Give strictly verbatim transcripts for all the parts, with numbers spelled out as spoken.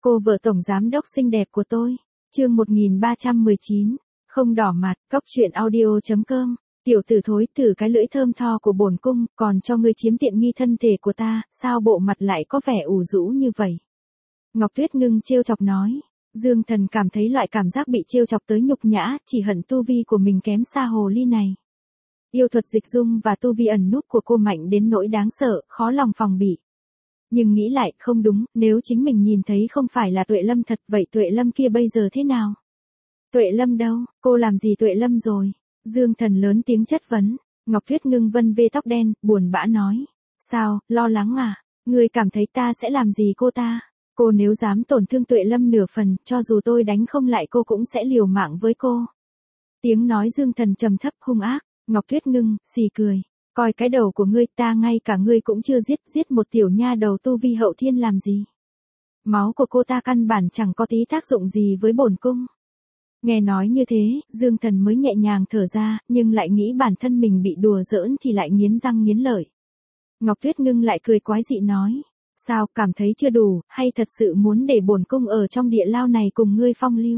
Cô vợ tổng giám đốc xinh đẹp của tôi. Chương một nghìn ba trăm mười chín. Không đỏ mặt. Cóc truyện audio chấm com. Tiểu tử thối, từ cái lưỡi thơm tho của bổn cung, còn cho ngươi chiếm tiện nghi thân thể của ta, sao bộ mặt lại có vẻ ủ rũ như vậy? Ngọc Tuyết Ngưng trêu chọc nói. Dương Thần cảm thấy loại cảm giác bị trêu chọc tới nhục nhã, chỉ hận tu vi của mình kém xa hồ ly này. Yêu thuật dịch dung và tu vi ẩn núp của cô mạnh đến nỗi đáng sợ, khó lòng phòng bị. Nhưng nghĩ lại, không đúng, nếu chính mình nhìn thấy không phải là Tuệ Lâm thật, vậy Tuệ Lâm kia bây giờ thế nào? Tuệ Lâm đâu, cô làm gì Tuệ Lâm rồi? Dương Thần lớn tiếng chất vấn. Ngọc Tuyết Ngưng vân vê tóc đen, buồn bã nói. Sao, lo lắng à? Ngươi cảm thấy ta sẽ làm gì cô ta? Cô nếu dám tổn thương Tuệ Lâm nửa phần, cho dù tôi đánh không lại cô cũng sẽ liều mạng với cô. Tiếng nói Dương Thần trầm thấp hung ác. Ngọc Tuyết Ngưng, xì cười. Coi cái đầu của ngươi, ta ngay cả ngươi cũng chưa giết, giết một tiểu nha đầu tu vi hậu thiên làm gì? Máu của cô ta căn bản chẳng có tí tác dụng gì với bổn cung. Nghe nói như thế, Dương Thần mới nhẹ nhàng thở ra, nhưng lại nghĩ bản thân mình bị đùa giỡn thì lại nghiến răng nghiến lợi. Ngọc Tuyết Ngưng lại cười quái dị nói. Sao, cảm thấy chưa đủ, hay thật sự muốn để bổn cung ở trong địa lao này cùng ngươi phong lưu?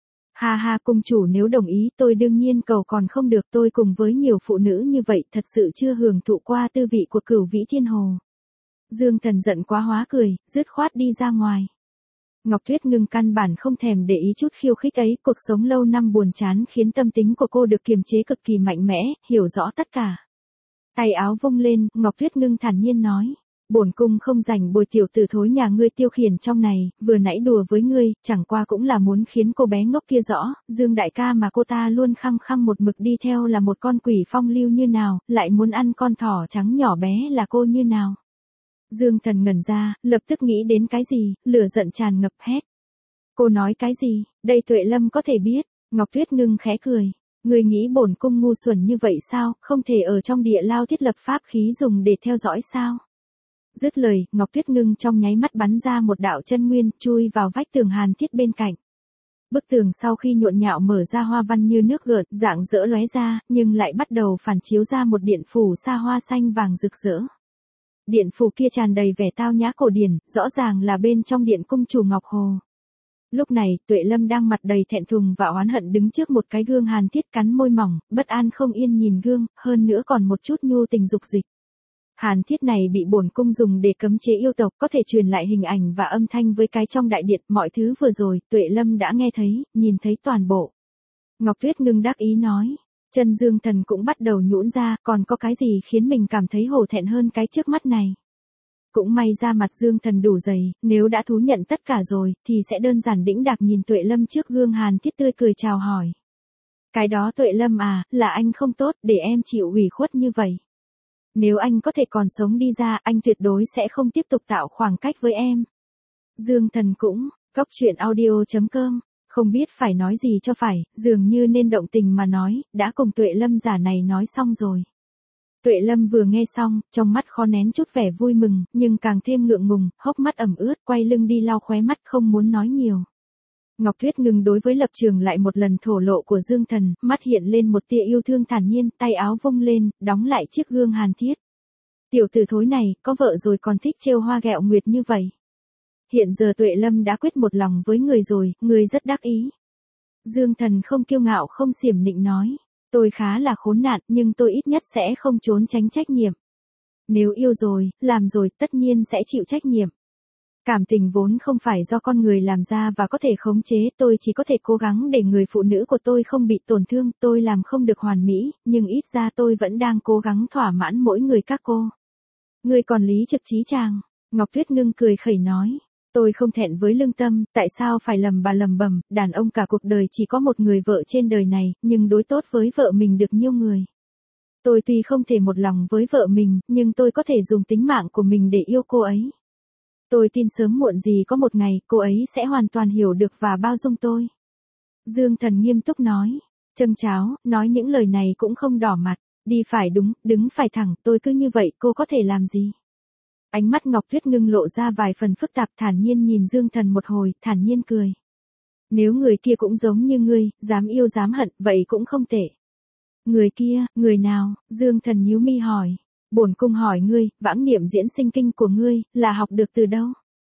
Ha ha, cung chủ nếu đồng ý tôi đương nhiên cầu còn không được, tôi cùng với nhiều phụ nữ như vậy thật sự chưa hưởng thụ qua tư vị của Cửu Vĩ Thiên Hồ. Dương Thần giận quá hóa cười, dứt khoát đi ra ngoài. Ngọc Tuyết Ngưng căn bản không thèm để ý chút khiêu khích ấy, cuộc sống lâu năm buồn chán khiến tâm tính của cô được kiềm chế cực kỳ mạnh mẽ, hiểu rõ tất cả. Tay áo vung lên, Ngọc Tuyết Ngưng thản nhiên nói. Bổn cung không rảnh bồi tiểu tử thối nhà ngươi tiêu khiển trong này, vừa nãy đùa với ngươi, chẳng qua cũng là muốn khiến cô bé ngốc kia rõ, Dương đại ca mà cô ta luôn khăng khăng một mực đi theo là một con quỷ phong lưu như nào, lại muốn ăn con thỏ trắng nhỏ bé là cô như nào. Dương Thần ngẩn ra, lập tức nghĩ đến cái gì, lửa giận tràn ngập hét. Cô nói cái gì, đây Tuệ Lâm có thể biết. Ngọc Tuyết Ngưng khẽ cười. Ngươi nghĩ bổn cung ngu xuẩn như vậy sao, không thể ở trong địa lao thiết lập pháp khí dùng để theo dõi sao? Dứt lời, Ngọc Tuyết Ngưng trong nháy mắt bắn ra một đạo chân nguyên, chui vào vách tường hàn thiết bên cạnh. Bức tường sau khi nhộn nhạo mở ra hoa văn như nước gợn, rạng rỡ lóe ra, nhưng lại bắt đầu phản chiếu ra một điện phủ sa hoa xanh vàng rực rỡ. Điện phủ kia tràn đầy vẻ tao nhã cổ điển, rõ ràng là bên trong điện cung chủ Ngọc Hồ. Lúc này, Tuệ Lâm đang mặt đầy thẹn thùng và oán hận đứng trước một cái gương hàn thiết, cắn môi mỏng, bất an không yên nhìn gương, hơn nữa còn một chút nhu tình dục dịch. Hàn thiết này bị bổn cung dùng để cấm chế yêu tộc, có thể truyền lại hình ảnh và âm thanh với cái trong đại điện, mọi thứ vừa rồi, Tuệ Lâm đã nghe thấy, nhìn thấy toàn bộ. Ngọc Tuyết Ngưng đắc ý nói. Chân Dương Thần cũng bắt đầu nhũn ra, còn có cái gì khiến mình cảm thấy hổ thẹn hơn cái trước mắt này. Cũng may ra mặt Dương Thần đủ dày, nếu đã thú nhận tất cả rồi, thì sẽ đơn giản đĩnh đạc nhìn Tuệ Lâm trước gương hàn thiết tươi cười chào hỏi. Cái đó Tuệ Lâm à, là anh không tốt, để em chịu ủy khuất như vậy. Nếu anh có thể còn sống đi ra, anh tuyệt đối sẽ không tiếp tục tạo khoảng cách với em. Dương Thần cũng, cóc truyện audio chấm com, không biết phải nói gì cho phải, dường như nên động tình mà nói, đã cùng Tuệ Lâm giả này nói xong rồi. Tuệ Lâm vừa nghe xong, trong mắt khó nén chút vẻ vui mừng, nhưng càng thêm ngượng ngùng, hốc mắt ẩm ướt, quay lưng đi lau khóe mắt không muốn nói nhiều. Ngọc Tuyết Ngưng đối với lập trường lại một lần thổ lộ của Dương Thần, mắt hiện lên một tia yêu thương thản nhiên, tay áo vung lên, đóng lại chiếc gương hàn thiết. Tiểu tử thối này, có vợ rồi còn thích trêu hoa ghẹo nguyệt như vậy. Hiện giờ Tuệ Lâm đã quyết một lòng với người rồi, người rất đắc ý. Dương Thần không kiêu ngạo không xiểm nịnh nói. Tôi khá là khốn nạn, nhưng tôi ít nhất sẽ không trốn tránh trách nhiệm. Nếu yêu rồi, làm rồi, tất nhiên sẽ chịu trách nhiệm. Cảm tình vốn không phải do con người làm ra và có thể khống chế, tôi chỉ có thể cố gắng để người phụ nữ của tôi không bị tổn thương, tôi làm không được hoàn mỹ, nhưng ít ra tôi vẫn đang cố gắng thỏa mãn mỗi người các cô. Người còn lý trực trí chàng. Ngọc Tuyết Ngưng cười khẩy nói. Tôi không thẹn với lương tâm, tại sao phải lầm bà lầm bầm, đàn ông cả cuộc đời chỉ có một người vợ trên đời này, nhưng đối tốt với vợ mình được nhiêu người. Tôi tuy không thể một lòng với vợ mình, nhưng tôi có thể dùng tính mạng của mình để yêu cô ấy. Tôi tin sớm muộn gì có một ngày, cô ấy sẽ hoàn toàn hiểu được và bao dung tôi. Dương Thần nghiêm túc nói. Châng cháo, nói những lời này cũng không đỏ mặt, đi phải đúng, đứng phải thẳng, tôi cứ như vậy, cô có thể làm gì? Ánh mắt Ngọc Tuyết Ngưng lộ ra vài phần phức tạp, thản nhiên nhìn Dương Thần một hồi, thản nhiên cười. Nếu người kia cũng giống như ngươi, dám yêu dám hận, vậy cũng không tệ. Người kia, người nào? Dương Thần nhíu mi hỏi. Bổn cung hỏi ngươi, vãng niệm diễn sinh kinh của ngươi, là học được từ đâu?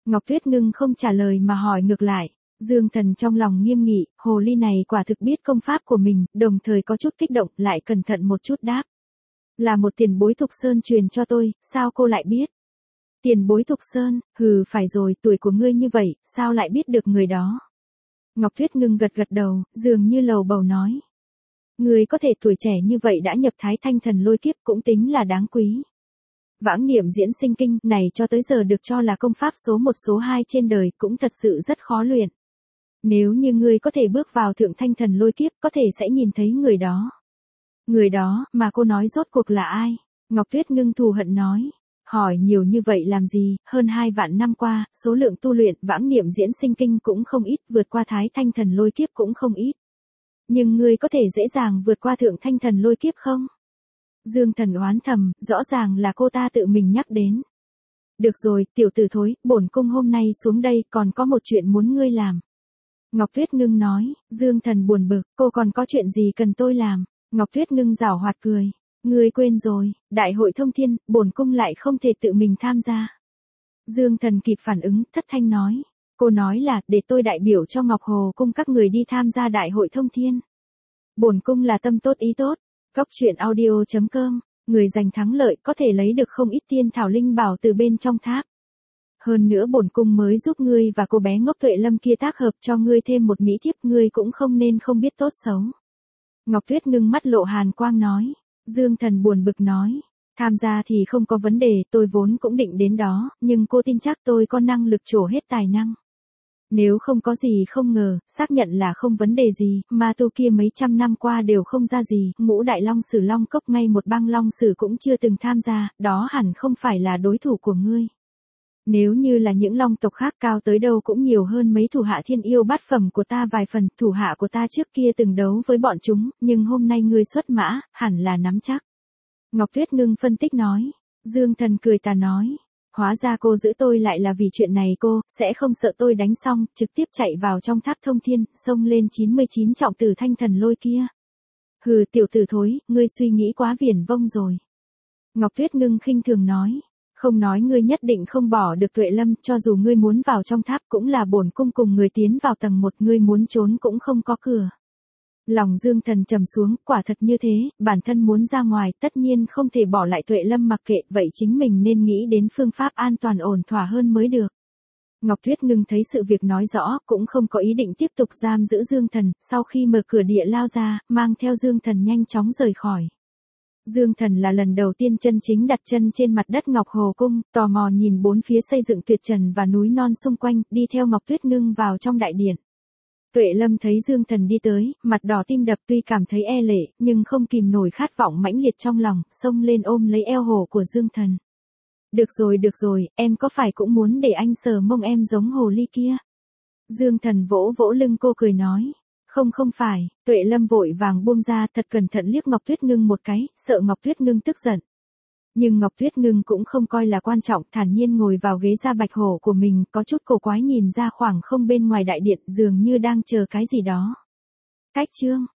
Ngọc Tuyết Ngưng không trả lời mà hỏi ngược lại. Dương Thần trong lòng nghiêm nghị, hồ ly này quả thực biết công pháp của mình, đồng thời có chút kích động, lại cẩn thận một chút đáp. Là một tiền bối Thục Sơn truyền cho tôi, sao cô lại biết? Tiền bối Thục Sơn, hừ phải rồi, tuổi của ngươi như vậy, sao lại biết được người đó? Ngọc Tuyết Ngưng gật gật đầu, dường như lầu bầu nói. Ngươi có thể tuổi trẻ như vậy đã nhập Thái Thanh Thần Lôi Kiếp cũng tính là đáng quý. Vãng niệm diễn sinh kinh này cho tới giờ được cho là công pháp số một số hai trên đời cũng thật sự rất khó luyện. Nếu như ngươi có thể bước vào Thượng Thanh Thần Lôi Kiếp có thể sẽ nhìn thấy người đó. Người đó mà cô nói rốt cuộc là ai? Ngọc Tuyết Ngưng thù hận nói. Hỏi nhiều như vậy làm gì, hơn hai vạn năm qua, số lượng tu luyện vãng niệm diễn sinh kinh cũng không ít, vượt qua Thái Thanh Thần Lôi Kiếp cũng không ít. Nhưng ngươi có thể dễ dàng vượt qua Thượng Thanh Thần Lôi Kiếp không? Dương Thần oán thầm, rõ ràng là cô ta tự mình nhắc đến. Được rồi, tiểu tử thối, bổn cung hôm nay xuống đây còn có một chuyện muốn ngươi làm. Ngọc Tuyết Ngưng nói. Dương Thần buồn bực, cô còn có chuyện gì cần tôi làm? Ngọc Tuyết Ngưng giảo hoạt cười. Ngươi quên rồi, đại hội thông thiên, bổn cung lại không thể tự mình tham gia. Dương Thần kịp phản ứng, thất thanh nói. Cô nói là, để tôi đại biểu cho Ngọc Hồ cung các người đi tham gia đại hội thông thiên. Bổn cung là tâm tốt ý tốt. Cốc truyện audio chấm com, người giành thắng lợi có thể lấy được không ít tiên thảo linh bảo từ bên trong tháp. Hơn nữa bổn cung mới giúp ngươi và cô bé ngốc Tuệ Lâm kia tác hợp cho ngươi thêm một mỹ thiếp, ngươi cũng không nên không biết tốt xấu. Ngọc Tuyết Ngưng mắt lộ hàn quang nói. Dương Thần buồn bực nói. Tham gia thì không có vấn đề, tôi vốn cũng định đến đó, nhưng cô tin chắc tôi có năng lực trổ hết tài năng. Nếu không có gì không ngờ, xác nhận là không vấn đề gì, ma tu kia mấy trăm năm qua đều không ra gì, ngũ đại long sử long cốc ngay một bang long sử cũng chưa từng tham gia, đó hẳn không phải là đối thủ của ngươi. Nếu như là những long tộc khác cao tới đâu cũng nhiều hơn mấy thủ hạ thiên yêu bát phẩm của ta vài phần, thủ hạ của ta trước kia từng đấu với bọn chúng, nhưng hôm nay ngươi xuất mã, hẳn là nắm chắc. Ngọc Tuyết Ngưng phân tích nói. Dương Thần cười tà nói. Hóa ra cô giữ tôi lại là vì chuyện này, cô sẽ không sợ tôi đánh xong, trực tiếp chạy vào trong tháp thông thiên, xông lên chín mươi chín trọng tử thanh thần lôi kia. Hừ tiểu tử thối, ngươi suy nghĩ quá viển vông rồi. Ngọc Tuyết Ngưng khinh thường nói. Không nói ngươi nhất định không bỏ được Tuệ Lâm, cho dù ngươi muốn vào trong tháp cũng là bổn cung cùng người tiến vào tầng một, ngươi muốn trốn cũng không có cửa. Lòng Dương Thần trầm xuống, quả thật như thế, bản thân muốn ra ngoài, tất nhiên không thể bỏ lại Tuệ Lâm mặc kệ, vậy chính mình nên nghĩ đến phương pháp an toàn ổn thỏa hơn mới được. Ngọc Tuyết Ngưng thấy sự việc nói rõ, cũng không có ý định tiếp tục giam giữ Dương Thần, sau khi mở cửa địa lao ra, mang theo Dương Thần nhanh chóng rời khỏi. Dương Thần là lần đầu tiên chân chính đặt chân trên mặt đất Ngọc Hồ Cung, tò mò nhìn bốn phía xây dựng tuyệt trần và núi non xung quanh, đi theo Ngọc Tuyết Ngưng vào trong đại điện. Tuệ Lâm thấy Dương Thần đi tới, mặt đỏ tim đập, tuy cảm thấy e lệ, nhưng không kìm nổi khát vọng mãnh liệt trong lòng, xông lên ôm lấy eo hổ của Dương Thần. Được rồi được rồi, em có phải cũng muốn để anh sờ mông em giống hồ ly kia? Dương Thần vỗ vỗ lưng cô cười nói. Không không phải, Tuệ Lâm vội vàng buông ra, thật cẩn thận liếc Ngọc Tuyết Ngưng một cái, sợ Ngọc Tuyết Ngưng tức giận. Nhưng Ngọc Tuyết Ngưng cũng không coi là quan trọng, thản nhiên ngồi vào ghế da bạch hổ của mình, có chút cổ quái nhìn ra khoảng không bên ngoài đại điện, dường như đang chờ cái gì đó. Cách chương